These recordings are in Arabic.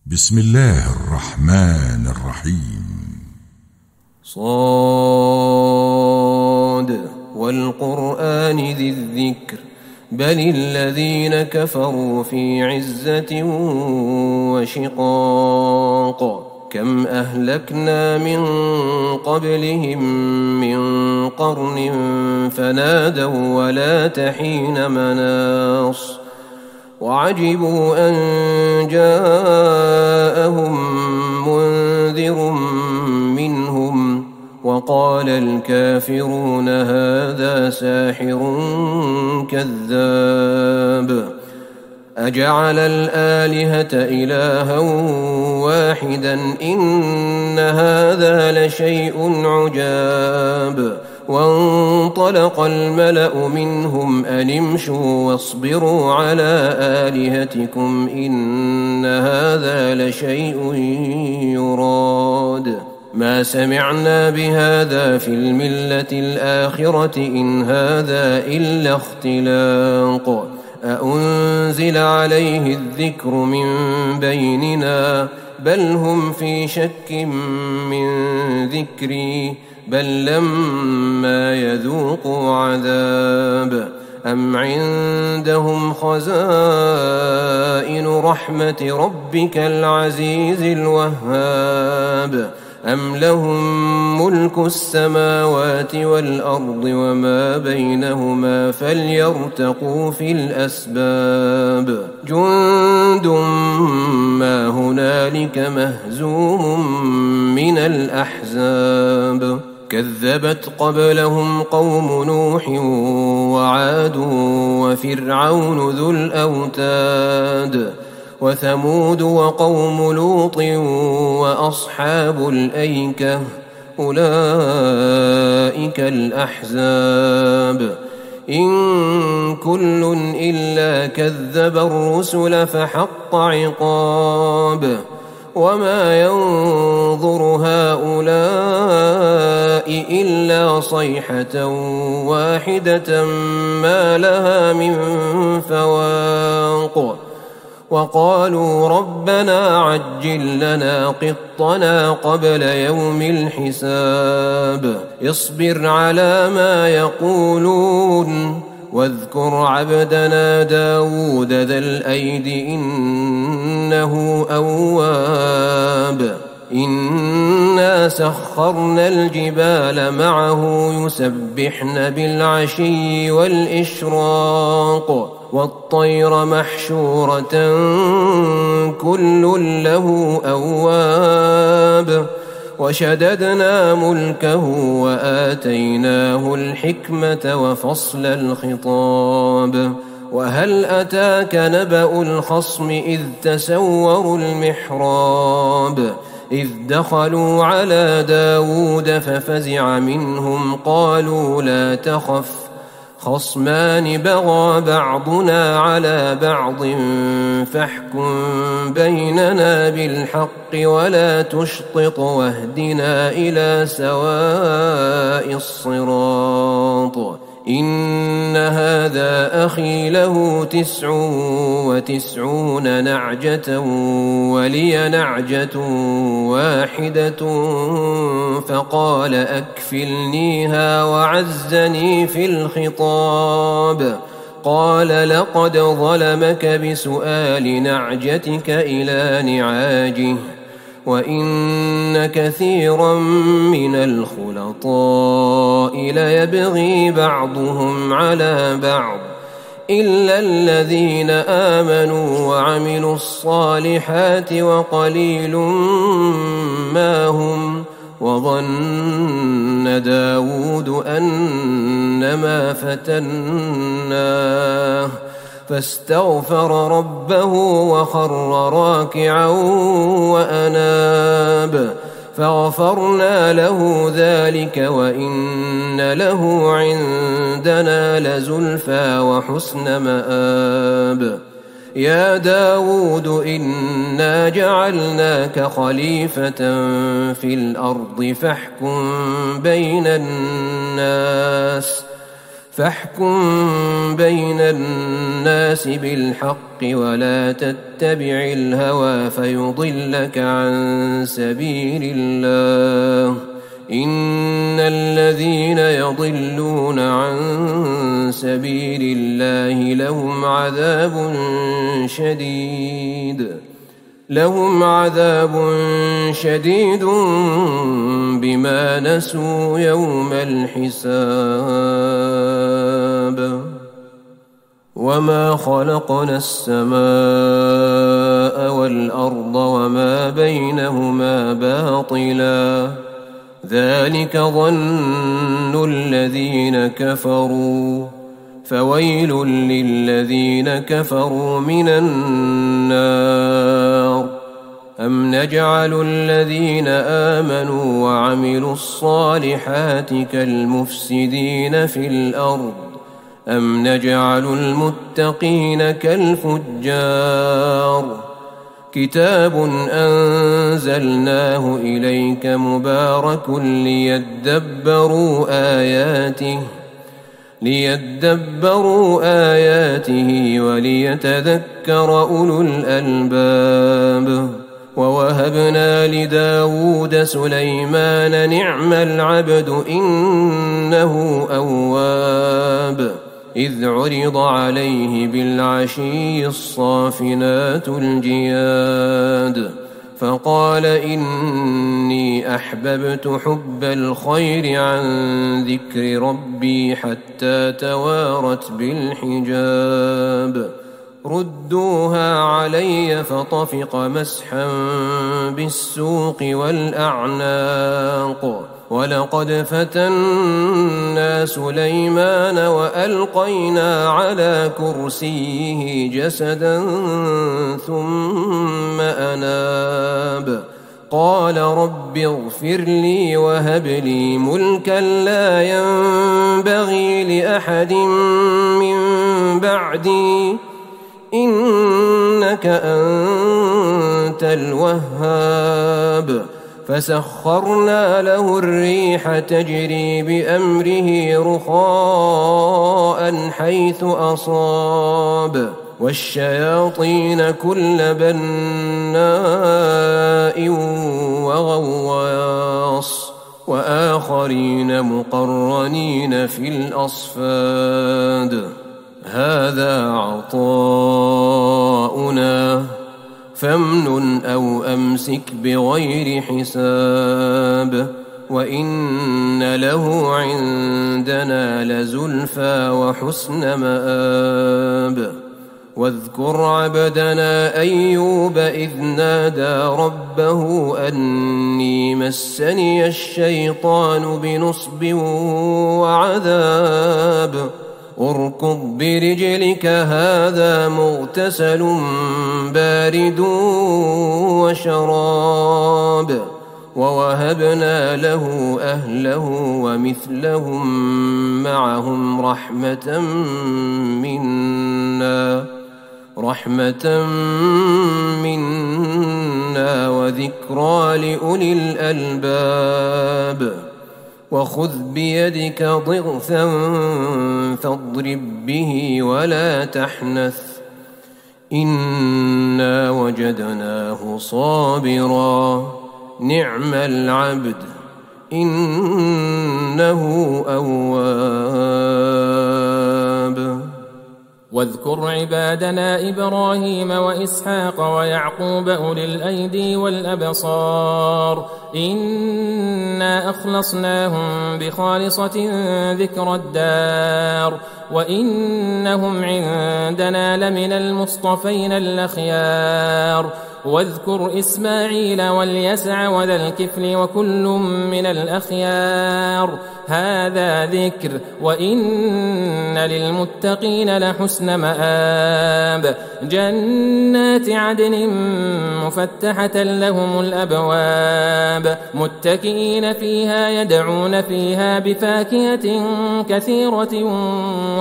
بسم الله الرحمن الرحيم. صاد والقرآن ذي الذكر بل الذين كفروا في عزة وشقاق كم أهلكنا من قبلهم من قرن فنادوا ولا تحين مناص وعجبوا أن جاءهم منذر منهم وقال الكافرون هذا ساحر كذاب أجعل الآلهة إلها واحدا إن هذا لشيء عجاب وانطلق الملأ منهم أن امشوا واصبروا على آلهتكم إن هذا لشيء يراد ما سمعنا بهذا في الملة الآخرة إن هذا إلا اختلاق أأنزل عليه الذكر من بيننا بل هم في شك من ذكري بل لما يذوقوا عذاب أم عندهم خزائن رحمة ربك العزيز الوهاب أم لهم ملك السماوات والأرض وما بينهما فليرتقوا في الأسباب جند ما هنالك مهزوم من الأحزاب كذبت قبلهم قوم نوح وعاد وفرعون ذو الأوتاد وثمود وقوم لوط وأصحاب الأيكة أولئك الأحزاب إن كل إلا كذب الرسل فحق عقاب وما ينظر هؤلاء إلا صيحة واحدة ما لها من فواق وقالوا ربنا عجل لنا قطنا قبل يوم الحساب اصبر على ما يقولون واذكر عبدنا داود ذا الأيد إنه أواب إنا سخرنا الجبال معه يسبحن بالعشي والإشراق والطير محشورة كل له أواب وشددنا ملكه وآتيناه الحكمة وفصل الخطاب وهل أتاك نبأ الخصم إذ تسوروا المحراب إذ دخلوا على داود ففزع منهم قالوا لا تخف خصمان بغى بعضنا على بعض فاحكم بيننا بالحق ولا تشطط واهدنا إلى سواء الصراط إن هذا أخي له 99 نعجة ولي نعجة واحدة فقال أكفلنيها وعزني في الخطاب قال لقد ظلمك بسؤال نعجتك إلى نعاجه وإن كثيرا من الخلطاء ليبغي بعضهم على بعض إلا الذين آمنوا وعملوا الصالحات وقليل ما هم وظن داود أنما فتناه فاستغفر ربه وخر راكعا وأناب فغفرنا له ذلك وإن له عندنا لزلفى وحسن مآب يا داود إنا جعلناك خليفة في الأرض فاحكم بين الناس فاحكم بين الناس بالحق ولا تتبع الهوى فيضلك عن سبيل الله إن الذين يضلون عن سبيل الله لهم عذاب شديد بما نسوا يوم الحساب وما خلقنا السماء والأرض وما بينهما باطلا ذلك ظن الذين كفروا فويل للذين كفروا من النار أم نجعل الذين آمنوا وعملوا الصالحات كالمفسدين في الأرض أم نجعل المتقين كالفجار كتاب أنزلناه إليك مبارك ليدبروا آياته وليتذكر أولو الألباب ووهبنا لداود سليمان نعم العبد إنه أواب إذ عرض عليه بالعشي الصافنات الجياد فقال إني أحببت حب الخير عن ذكر ربي حتى توارت بالحجاب ردوها علي فطفق مسحا بالسوق والأعناق ولقد فتنا سليمان وألقينا على كرسيه جسدا ثم أناب قال رب اغفر لي وهب لي ملكا لا ينبغي لأحد من بعدي إنك أنت الوهاب فسخرنا له الريح تجري بأمره رخاء حيث أصاب والشياطين كل بناء وغواص وآخرين مقرنين في الأصفاد هذا عطاؤنا فامنن أو أمسك بغير حساب وإن له عندنا لزلفى وحسن مآب واذكر عبدنا أيوب إذ نادى ربه أني مسني الشيطان بنصب وعذاب اركض برجلك هذا مغتسل بارد وشراب ووهبنا له أهله ومثلهم معهم رحمة منا وذكرى لأولي الألباب وخذ بيدك ضغثا فاضرب به ولا تحنث إنا وجدناه صابرا نعم العبد إنه أواب واذكر عبادنا إبراهيم وإسحاق ويعقوب أولي الأيدي والأبصار إنا أخلصناهم بخالصة ذكر الدار وإنهم عندنا لمن المصطفين الأخيار واذكر إسماعيل واليسع وذا الكفل وكل من الأخيار هذا ذكر وإن للمتقين لحسن مآب جنات عدن مفتحة لهم الأبواب متكئين فيها يدعون فيها بفاكهة كثيرة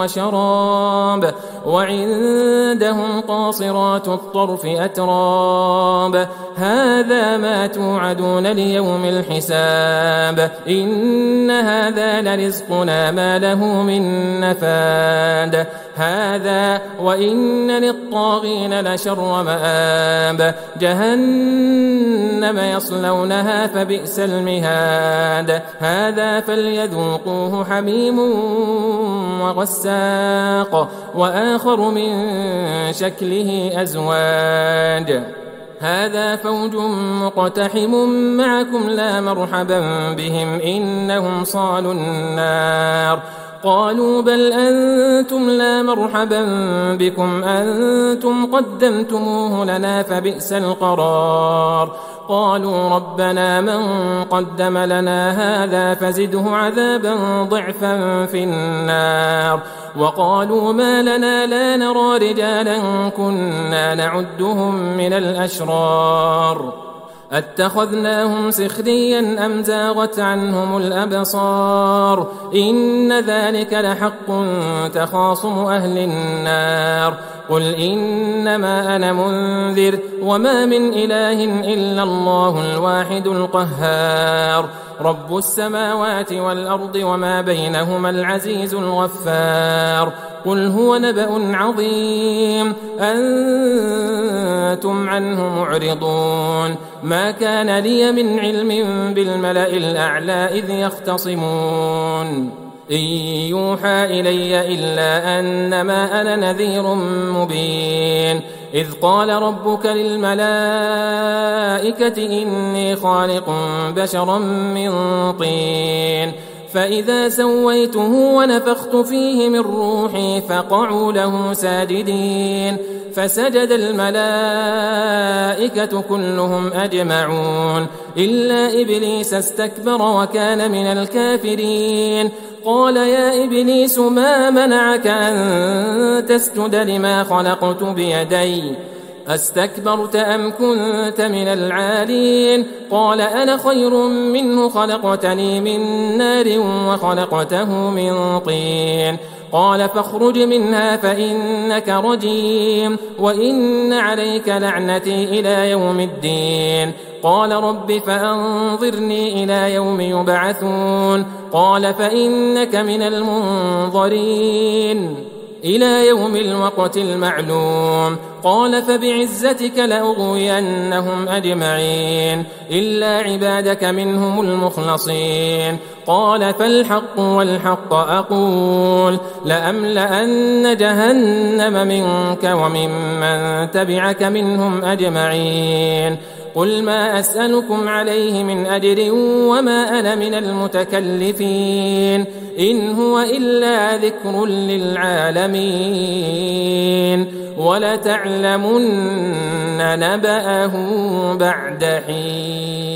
وشراب وعندهم قاصرات الطرف أتراب الخطاب هذا ما توعدون ليوم الحساب إن هذا لرزقنا ما له من نفاد هذا وإن للطاغين لشر مآب جهنم يصلونها فبئس المهاد هذا فليذوقوه حميم وغساق وآخر من شكله أزواج هذا فوج مقتحم معكم لا مرحبا بهم إنهم صالوا النار قالوا بل أنتم لا مرحبا بكم أنتم قدمتموه لنا فبئس القرار قالوا ربنا من قدم لنا هذا فزده عذابا ضعفا في النار وقالوا ما لنا لا نرى رجالا كنا نعدهم من الأشرار أتخذناهم سخريا أم زاغت عنهم الأبصار إن ذلك لحق تخاصم أهل النار قل إنما أنا منذر وما من إله إلا الله الواحد القهار رب السماوات والأرض وما بينهما العزيز الغفار قل هو نبأ عظيم أنتم عنه معرضون ما كان لي من علم بالملأ الأعلى إذ يختصمون إن يوحى إلي إلا أنما أنا نذير مبين إذ قال ربك للملائكة إني خالق بشرا من طين فإذا سويته ونفخت فيه من روحي فقعوا له ساجدين فسجد الملائكة كلهم أجمعون إلا إبليس استكبر وكان من الكافرين قال يا إبليس ما منعك أن تسجد لما خلقت بيدي أستكبرت أم كنت من العالين قال أنا خير منه خلقتني من نار وخلقته من طين قال فاخرج منها فإنك رجيم وإن عليك لعنتي إلى يوم الدين قال رب فأنظرني إلى يوم يبعثون قال فإنك من المنظرين إلى يوم الوقت المعلوم قال فبعزتك لأغوينهم أجمعين إلا عبادك منهم المخلصين قال فالحق والحق أقول لأملأن جهنم منك وممن تبعك منهم أجمعين قل ما أسألكم عليه من أجر وما أنا من المتكلفين إن هو إلا ذكر للعالمين ولتعلمن نبأه بعد حين